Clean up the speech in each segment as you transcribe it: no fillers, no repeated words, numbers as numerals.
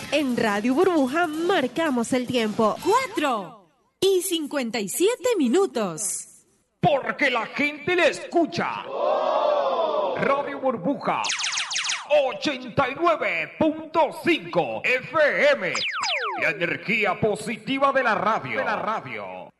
En Radio Burbuja marcamos el tiempo. 4:57. Porque la gente le escucha. Radio Burbuja 89.5 FM. La energía positiva de la radio.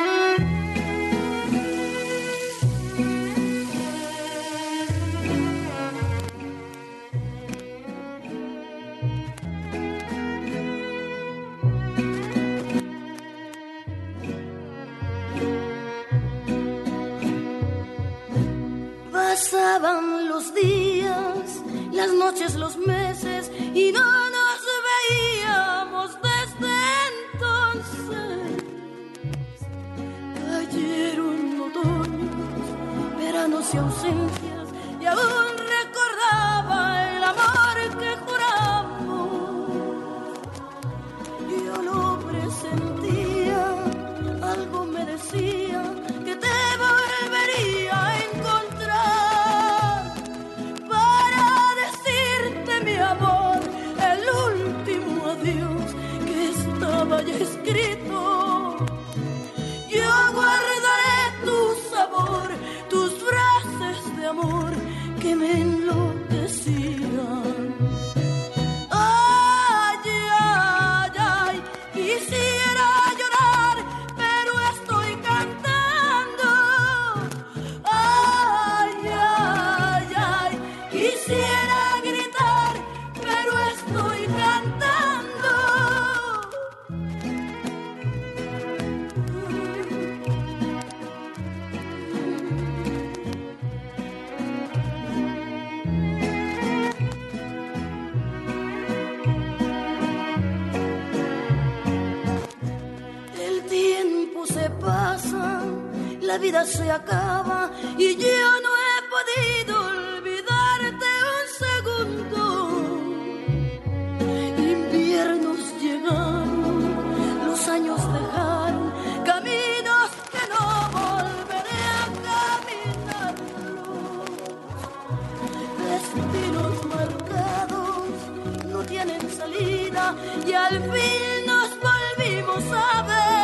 Pasaban los días, las noches, los meses y no nos veíamos desde entonces. Cayeron otoños, veranos y ausencias y aún recordaba el amor que juramos. Yo lo presentía, algo me decía que te volvería a encontrar. Mi amor, el último adiós que estaba ya escrito. Yo guardaré tu sabor, tus frases de amor que me enloquecían. Ay, ay, ay, quisiera llorar, pero estoy cantando. Ay, ay, ay, quisiera la vida se acaba y yo no he podido olvidarte un segundo. Inviernos llegaron, los años dejaron caminos que no volveré a caminarlos. Destinos marcados no tienen salida y al fin nos volvimos a ver.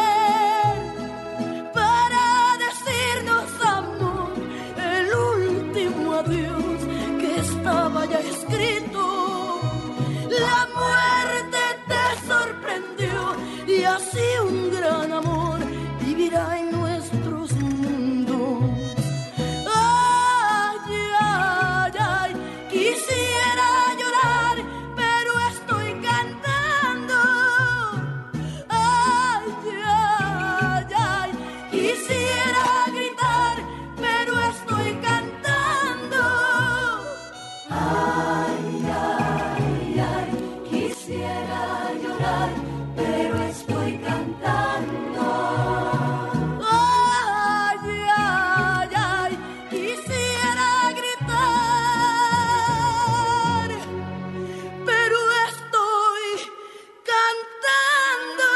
Adiós que estaba ya escrito. La muerte te sorprendió y así un gran amor vivirá en nuestros mundos. Ay, ay, ay, quisiera llorar, pero estoy cantando. Ay, ay, ay, quisiera gritar, pero estoy cantando. Ay, ay, ay, quisiera llorar, pero estoy cantando. Ay, ay, ay, quisiera gritar, pero estoy cantando.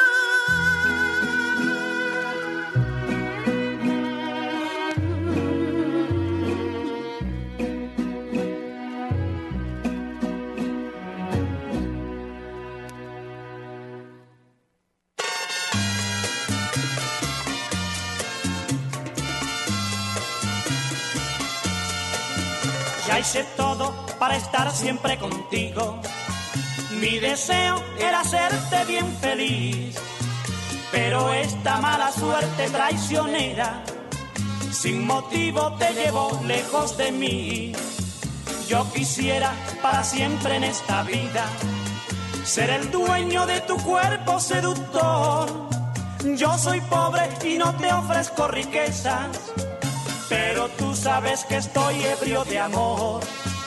Ya hice todo para estar siempre contigo. Mi deseo era hacerte bien feliz, pero esta mala suerte traicionera sin motivo te llevó lejos de mí. Yo quisiera para siempre en esta vida ser el dueño de tu cuerpo seductor. Yo soy pobre y no te ofrezco riquezas, pero tú sabes que estoy ebrio de amor.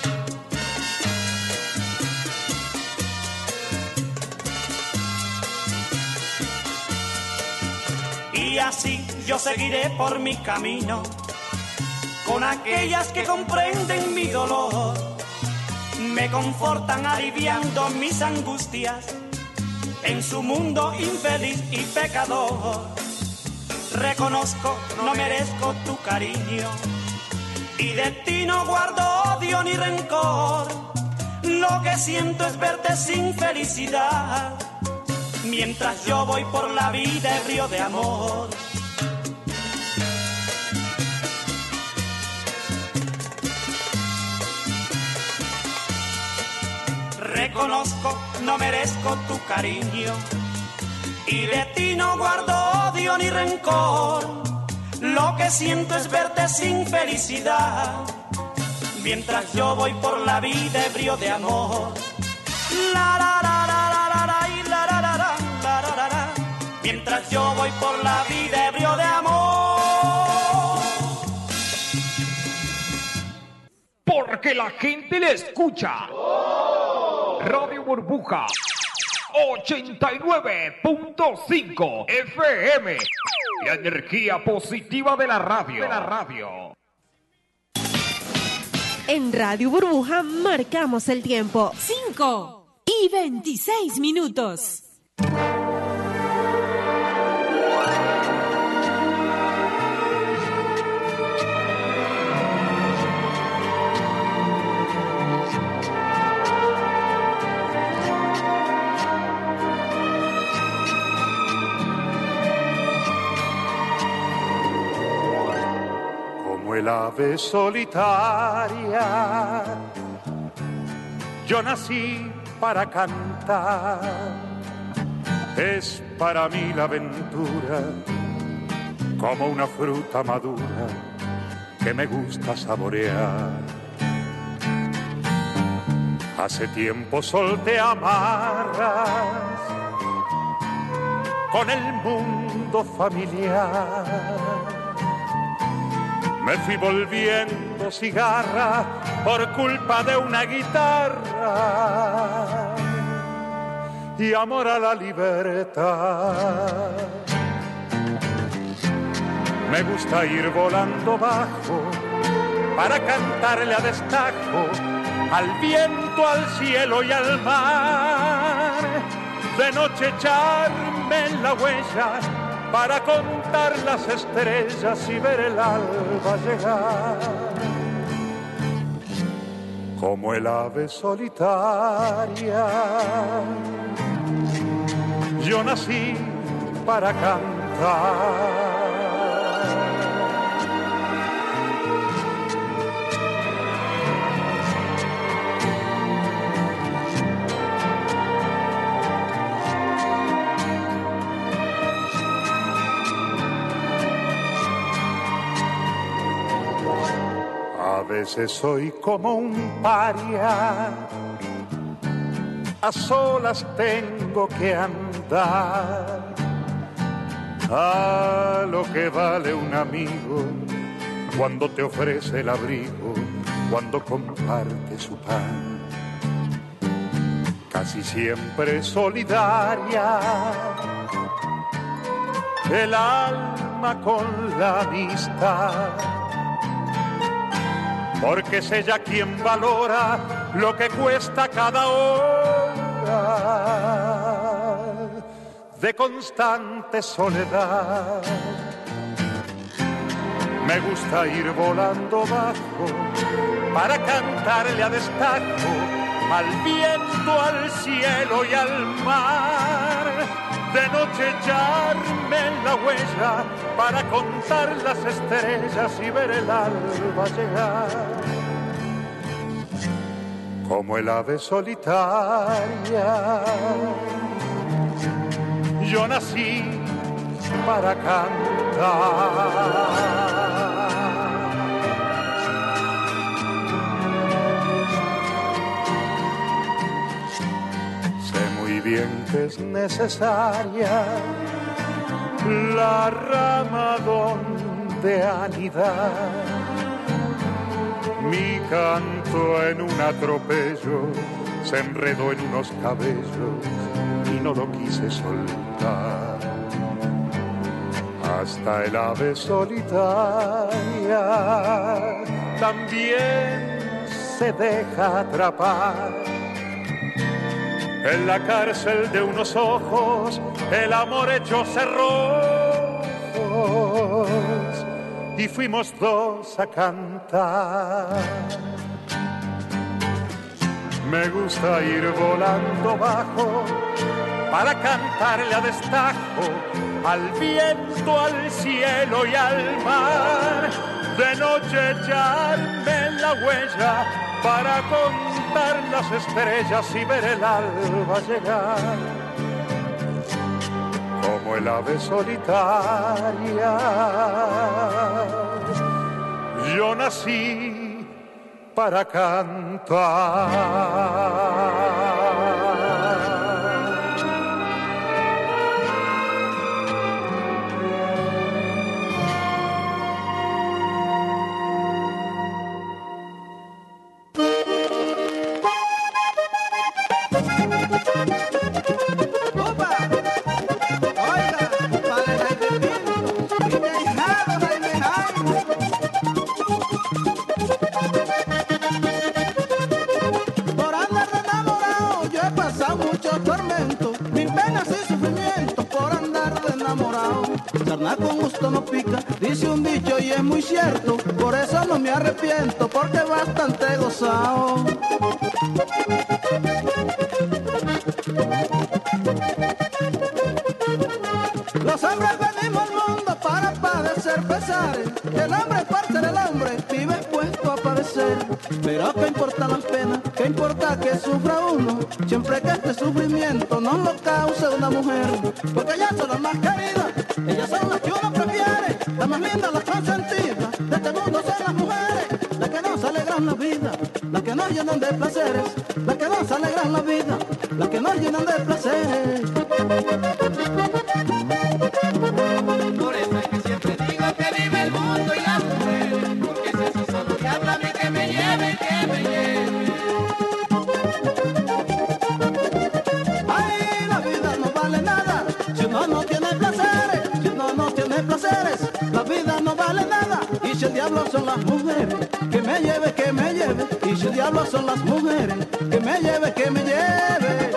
Y así yo seguiré por mi camino, con aquellas que comprenden mi dolor, me confortan aliviando mis angustias en su mundo infeliz y pecador. Reconozco, no merezco tu cariño y de ti no guardo odio ni rencor. Lo que siento es verte sin felicidad, mientras yo voy por la vida ebrio de amor. Reconozco, no merezco tu cariño y de ti no guardo odio ni rencor. Lo que siento es verte sin felicidad, mientras yo voy por la vida ebrio de amor. La la la la la la la y la la la la la la la. Mientras yo voy por la vida ebrio de amor. Porque la gente le escucha. Radio Burbuja 89.5 FM. La energía positiva de la radio. En Radio Burbuja marcamos el tiempo. 5:26. El ave solitaria, yo nací para cantar. Es para mí la aventura como una fruta madura que me gusta saborear. Hace tiempo solté amarras con el mundo familiar. Me fui volviendo cigarra por culpa de una guitarra y amor a la libertad. Me gusta ir volando bajo para cantarle a destajo al viento, al cielo y al mar. De noche echarme en la huella para contar las estrellas y ver el alba llegar. Como el ave solitaria, yo nací para cantar. A veces soy como un paria, a solas tengo que andar. A lo que vale un amigo cuando te ofrece el abrigo, cuando comparte su pan. Casi siempre solidaria, el alma con la amistad. Porque es ella quien valora lo que cuesta cada hora de constante soledad. Me gusta ir volando bajo para cantarle a destajo al viento, al cielo y al mar. De noche echarme en la huella para contar las estrellas y ver el alba llegar. Como el ave solitaria, yo nací para cantar. Bien que es necesaria la rama donde anidar. Mi canto en un atropello se enredó en unos cabellos y no lo quise soltar. Hasta el ave solitaria también se deja atrapar. En la cárcel de unos ojos, el amor hecho cerrojos, y fuimos dos a cantar. Me gusta ir volando bajo para cantarle a destajo al viento, al cielo y al mar. De noche echarme en la huella para contar las estrellas y ver el alba llegar. Como el ave solitaria, yo nací para cantar. Con gusto no pica, dice un dicho y es muy cierto. Por eso no me arrepiento, porque bastante gozado. Los hombres venimos al mundo para padecer pesares. El hombre, por ser el hombre, vive expuesto a padecer. Pero ¿qué importa las penas? ¿Qué importa que sufra uno? Siempre que este sufrimiento no lo cause una mujer. Porque ellas son las más queridas, ellas son las que uno prefiere, las más lindas, las consentidas de este mundo son las mujeres, las que nos alegran la vida, las que nos llenan de placeres, las que nos alegran la vida, las que nos llenan de placeres. Por eso es que siempre digo que vive el mundo y las mujeres, porque si así solo te habla a mí que me lleve, que me lleve. Ay, la vida no vale nada si uno no tiene placeres, si uno no tiene placeres, la vida no vale nada. Y si el diablo son las mujeres, que me lleve, que me lleve. Y si el diablo son las mujeres, que me lleve, que me lleve.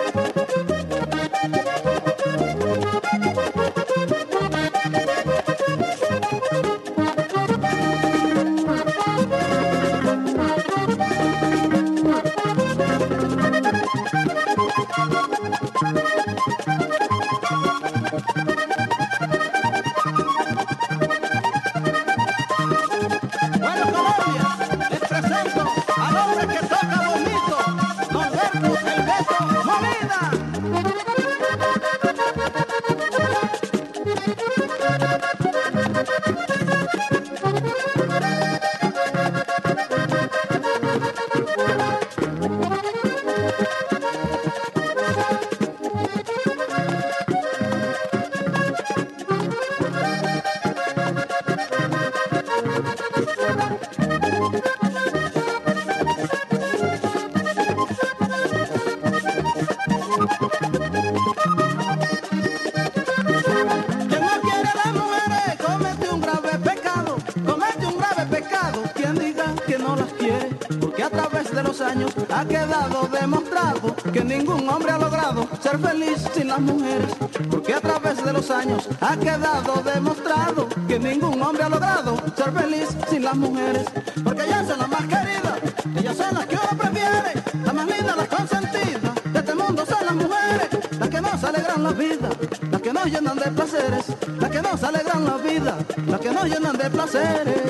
Ha quedado demostrado que ningún hombre ha logrado ser feliz sin las mujeres, porque a través de los años ha quedado demostrado que ningún hombre ha logrado ser feliz sin las mujeres, porque ellas son las más queridas, ellas son las que uno prefiere, las más lindas, las consentidas de este mundo son las mujeres, las que nos alegran la vida, las que nos llenan de placeres, las que nos alegran la vida, las que nos llenan de placeres.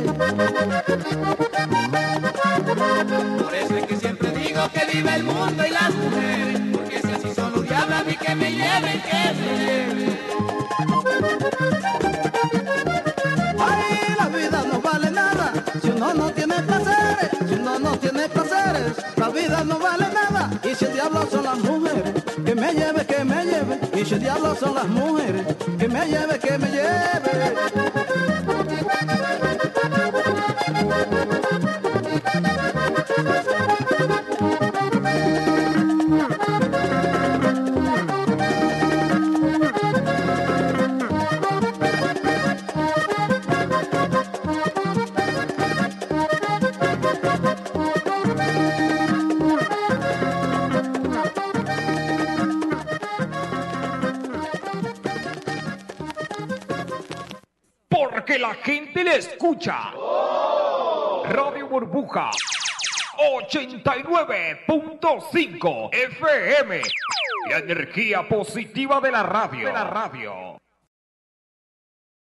Por eso es que siempre digo que vive el mundo y las mujeres, porque si así solo diabla a mí que me lleven, que me lleven. Ay, la vida no vale nada si uno no tiene placeres, si uno no tiene placeres, la vida no vale nada. Y si el diablo son las mujeres, que me lleve, que me lleve. Y si el diablo son las mujeres, que me lleve, que me lleve. Porque la gente le escucha. Radio Burbuja 89.5 FM. La energía positiva de la radio.